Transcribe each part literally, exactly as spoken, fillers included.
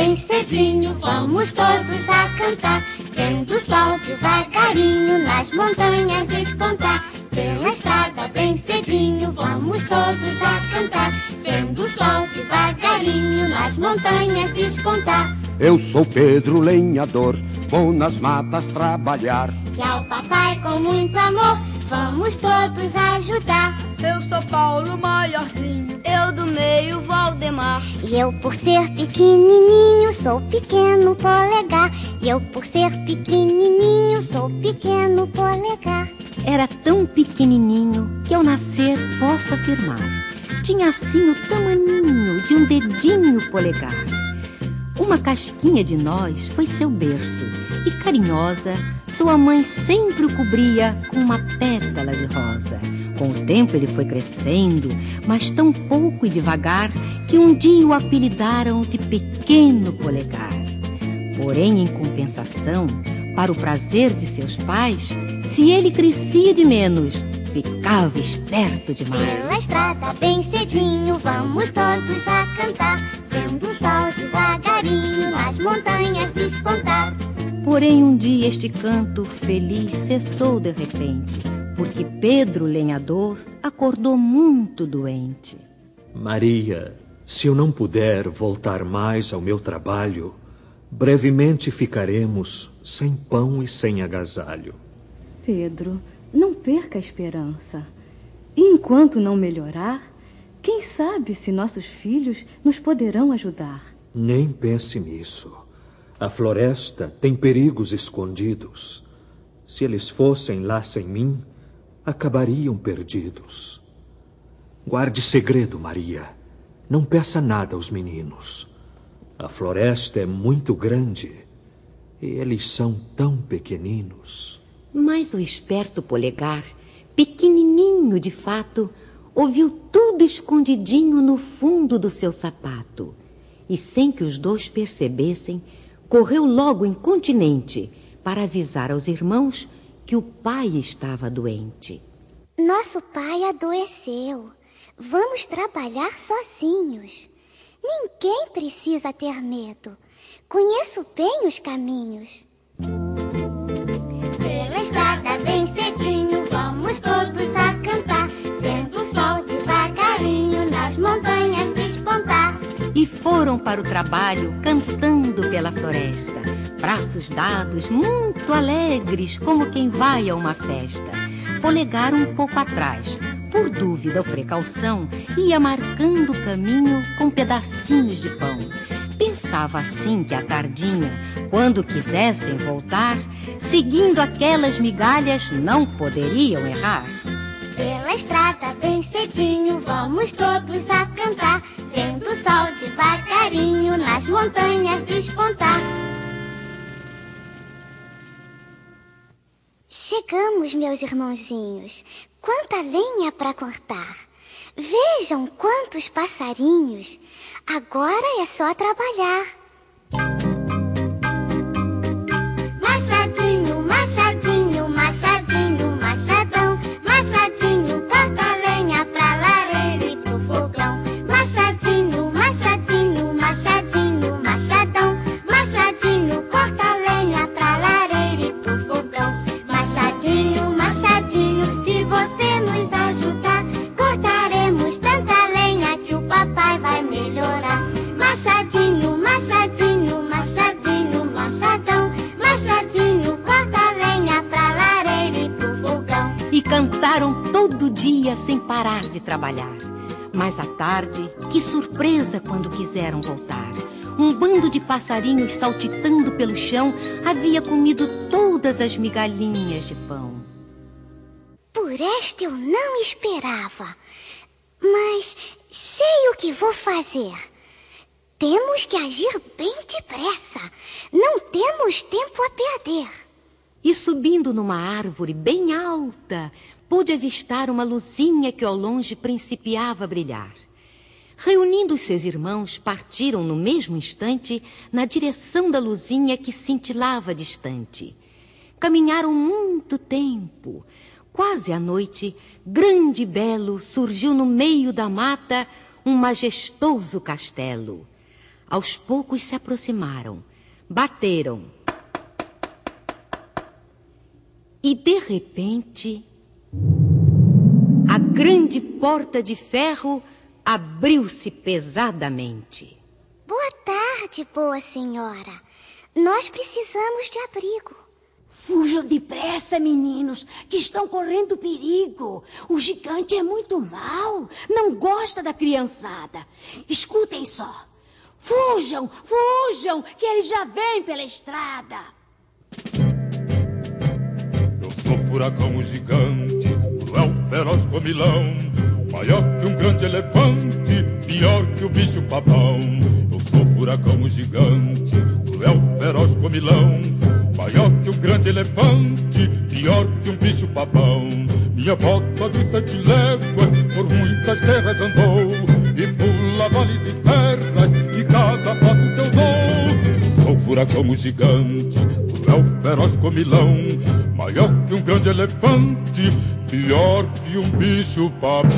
bem cedinho, vamos todos a cantar, vendo o sol devagarinho nas montanhas despontar. Pela estrada bem cedinho, vamos todos a cantar, vendo o sol devagarinho nas montanhas despontar. Eu sou Pedro lenhador, vou nas matas trabalhar, e ao papai com muito amor vamos todos ajudar. Eu sou Paulo maiorzinho, eu do meio Valdemar, e eu por ser pequenininho sou pequeno polegar, e eu por ser pequenininho sou pequeno polegar. Era tão pequenininho que ao nascer posso afirmar, tinha assim o tamaninho de um dedinho polegar. Uma casquinha de nós foi seu berço, e carinhosa sua mãe sempre o cobria com uma pétala de rosa. Com o tempo ele foi crescendo, mas tão pouco e devagar, que um dia o apelidaram de Pequeno Polegar. Porém, em compensação, para o prazer de seus pais, se ele crescia de menos, ficava esperto demais. Pela estrada bem cedinho, vamos todos a cantar, vendo o sol devagarinho nas montanhas despontar. Porém, um dia este canto feliz cessou de repente, porque Pedro lenhador acordou muito doente. Maria, se eu não puder voltar mais ao meu trabalho, brevemente ficaremos sem pão e sem agasalho. Pedro, não perca a esperança. E enquanto não melhorar, quem sabe se nossos filhos nos poderão ajudar. Nem pense nisso. A floresta tem perigos escondidos. Se eles fossem lá sem mim, acabariam perdidos. Guarde segredo, Maria. Não peça nada aos meninos. A floresta é muito grande e eles são tão pequeninos. Mas o esperto polegar, pequenininho de fato, ouviu tudo escondidinho no fundo do seu sapato. E sem que os dois percebessem, correu logo incontinente para avisar aos irmãos que o pai estava doente. Nosso pai adoeceu. Vamos trabalhar sozinhos. Ninguém precisa ter medo. Conheço bem os caminhos. Pela estrada bem cedinho, vamos todos a cantar, vendo o sol devagarinho nas montanhas despontar. E foram para o trabalho cantando pela floresta, braços dados, muito alegres, como quem vai a uma festa. Polegar um pouco atrás, por dúvida ou precaução, ia marcando o caminho com pedacinhos de pão. Pensava assim que à tardinha, quando quisessem voltar, seguindo aquelas migalhas, não poderiam errar. Pela estrada bem cedinho, vamos todos a cantar, vendo o sol devagarinho nas montanhas despontar. Chegamos, meus irmãozinhos. Quanta lenha para cortar. Vejam quantos passarinhos. Agora é só trabalhar. Machadinho, machadinho, machadinho, machadão. Machadinho, corta lenha pra lareira e pro fogão. Machadinho, machadinho, machadinho, machadão. Machadinho, corta lenha pra lareira e pro fogão. Machadinho, machadinho, se você nos ajudar, cortaremos tanta lenha que o papai vai melhorar. Machadinho, machadinho, machadinho, machadão. Machadinho, corta lenha pra lareira e pro fogão. E cantaram todo dia sem parar de trabalhar. Mas à tarde, que surpresa quando quiseram voltar. Um bando de passarinhos saltitando pelo chão havia comido todas as migalhinhas de pão. Por esta eu não esperava. Mas sei o que vou fazer. Temos que agir bem depressa. Não temos tempo a perder. E subindo numa árvore bem alta, pôde avistar uma luzinha que ao longe principiava a brilhar. Reunindo os seus irmãos, partiram no mesmo instante na direção da luzinha que cintilava distante. Caminharam muito tempo. Quase à noite, grande e belo, surgiu no meio da mata um majestoso castelo. Aos poucos se aproximaram, bateram. E, de repente, a grande porta de ferro abriu-se pesadamente. Boa tarde, boa senhora. Nós precisamos de abrigo. Fujam depressa, meninos, que estão correndo perigo. O gigante é muito mau, não gosta da criançada. Escutem só. Fujam, fujam, que ele já vem pela estrada. Eu sou furacão, o gigante, cruel, feroz, comilão, maior que um grande elefante, pior que o bicho papão. Eu sou furacão, o gigante, cruel, feroz, comilão, maior que um grande elefante, pior que um bicho papão. Minha bota de sete léguas por muitas terras andou, e pula vales e serras, e cada passo que eu dou. Sou furacão, o gigante, cruel, feroz, comilão, maior que um grande elefante, pior que um bicho papão.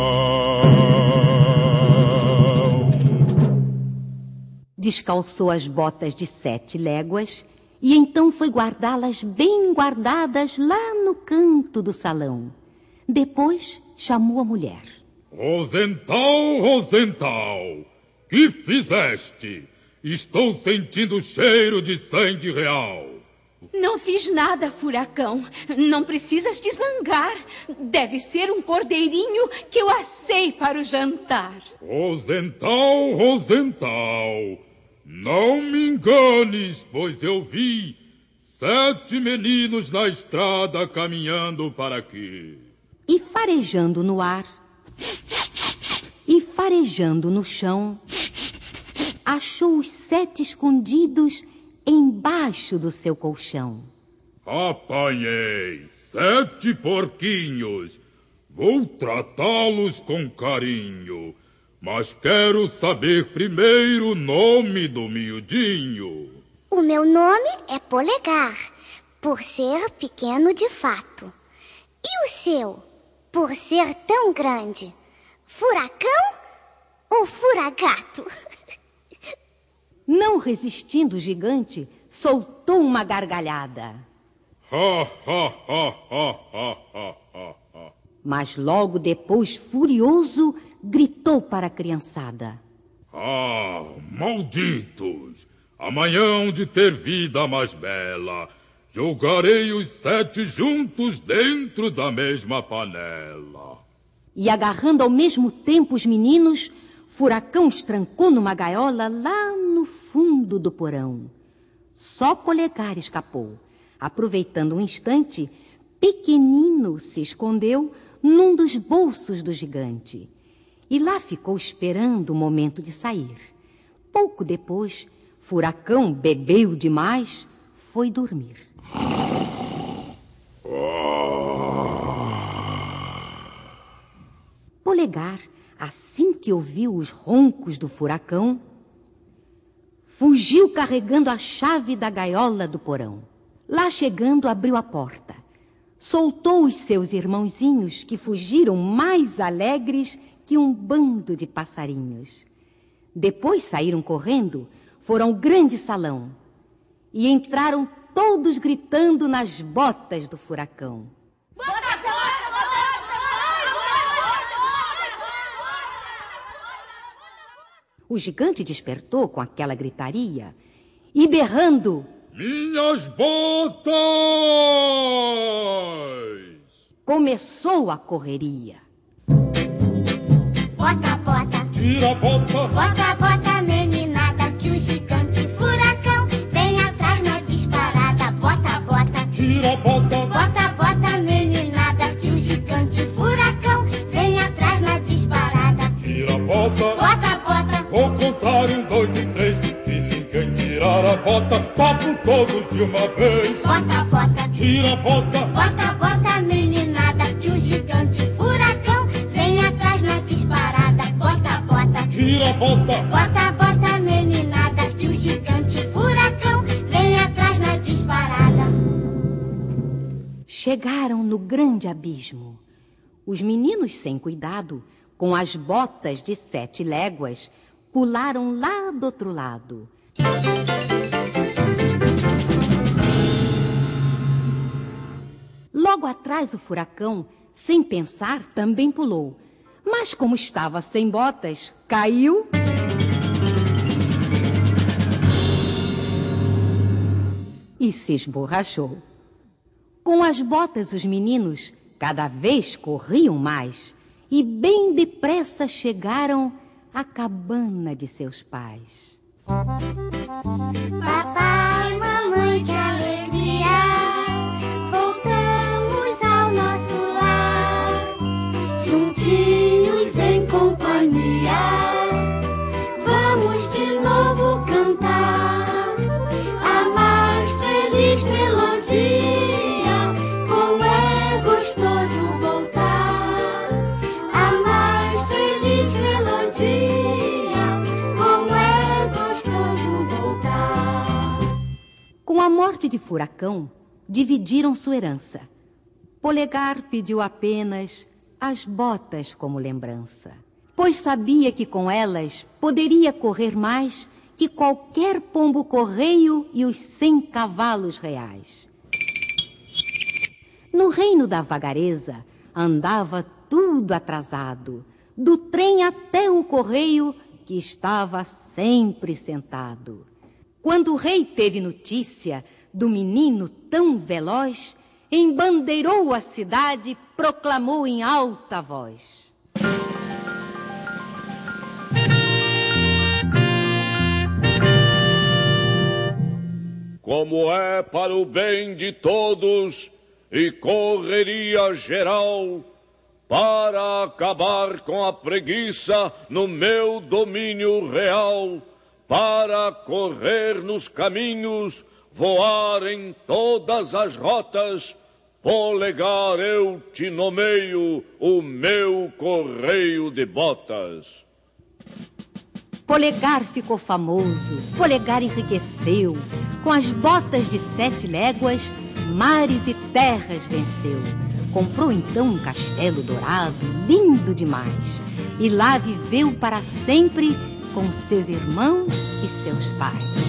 Descalçou as botas de sete léguas e então foi guardá-las bem guardadas lá no canto do salão. Depois chamou a mulher. Rosental, Rosental, que fizeste? Estou sentindo o cheiro de sangue real. Não fiz nada, furacão. Não precisas te zangar. Deve ser um cordeirinho que eu assei para o jantar. Rosental, Rosental, não me enganes, pois eu vi sete meninos na estrada caminhando para aqui. E farejando no ar, e farejando no chão, achou os sete escondidos embaixo do seu colchão. Apanhei sete porquinhos. Vou tratá-los com carinho, mas quero saber primeiro o nome do miudinho. O meu nome é Polegar, por ser pequeno de fato. E o seu, por ser tão grande? Furacão ou furagato? Não resistindo o gigante, soltou uma gargalhada. Ha, ha, ha, ha, ha, ha, ha. Mas logo depois, furioso, gritou para a criançada. Ah, malditos! Amanhã hão de ter vida mais bela. Jogarei os sete juntos dentro da mesma panela. E agarrando ao mesmo tempo os meninos, Furacão os trancou numa gaiola lá no fundo do porão. Só Polegar escapou. Aproveitando um instante, pequenino se escondeu num dos bolsos do gigante. E lá ficou esperando o momento de sair. Pouco depois, Furacão bebeu demais, foi dormir. Polegar, assim que ouviu os roncos do furacão, fugiu carregando a chave da gaiola do porão. Lá chegando, abriu a porta. Soltou os seus irmãozinhos, que fugiram mais alegres que um bando de passarinhos. Depois saíram correndo, foram ao grande salão e entraram todos gritando nas botas do furacão. O gigante despertou com aquela gritaria e berrando: Minhas botas! Começou a correria. Bota, bota, Tira a bota! bota, bota, meninada, que o gigante furacão vem atrás na disparada. Bota, bota, Tira a bota! bota, bota, meninada, que o gigante furacão vem atrás na disparada. Tira a bota! Bota, bota, Vou contar um, dois e três. Se ninguém tirar a bota, papo todos de uma vez. bota, bota, Tira a bota! bota, bota, meninada, que o gigante furacão vem atrás na disparada. Bota, bota, Tira a bota! bota, bota, meninada, que o gigante furacão vem atrás na disparada. Chegaram no grande abismo. Os meninos, sem cuidado, com as botas de sete léguas, pularam lá do outro lado. Logo atrás o furacão, sem pensar, também pulou. Mas como estava sem botas, caiu e se esborrachou. Com as botas, os meninos cada vez corriam mais e bem depressa chegaram à cabana de seus pais. Papai, mamãe, que alegria! Voltamos ao nosso lar, juntinhos em companhia. Vamos de novo cantar a mais feliz melodia. Como é gostoso voltar a mais feliz melodia. Como é gostoso voltar. Com a morte de Furacão, dividiram sua herança. Polegar pediu apenas as botas como lembrança, pois sabia que com elas poderia correr mais que qualquer pombo-correio e os cem cavalos reais. No reino da vagareza andava tudo atrasado, do trem até o correio, que estava sempre sentado. Quando o rei teve notícia do menino tão veloz, embandeirou a cidade e proclamou em alta voz: como é para o bem de todos e correria geral, para acabar com a preguiça no meu domínio real, para correr nos caminhos, voar em todas as rotas, Polegar, eu te nomeio o meu correio de botas. Polegar ficou famoso, Polegar enriqueceu, com as botas de sete léguas, mares e terras venceu. Comprou então um castelo dourado, lindo demais, e lá viveu para sempre com seus irmãos e seus pais.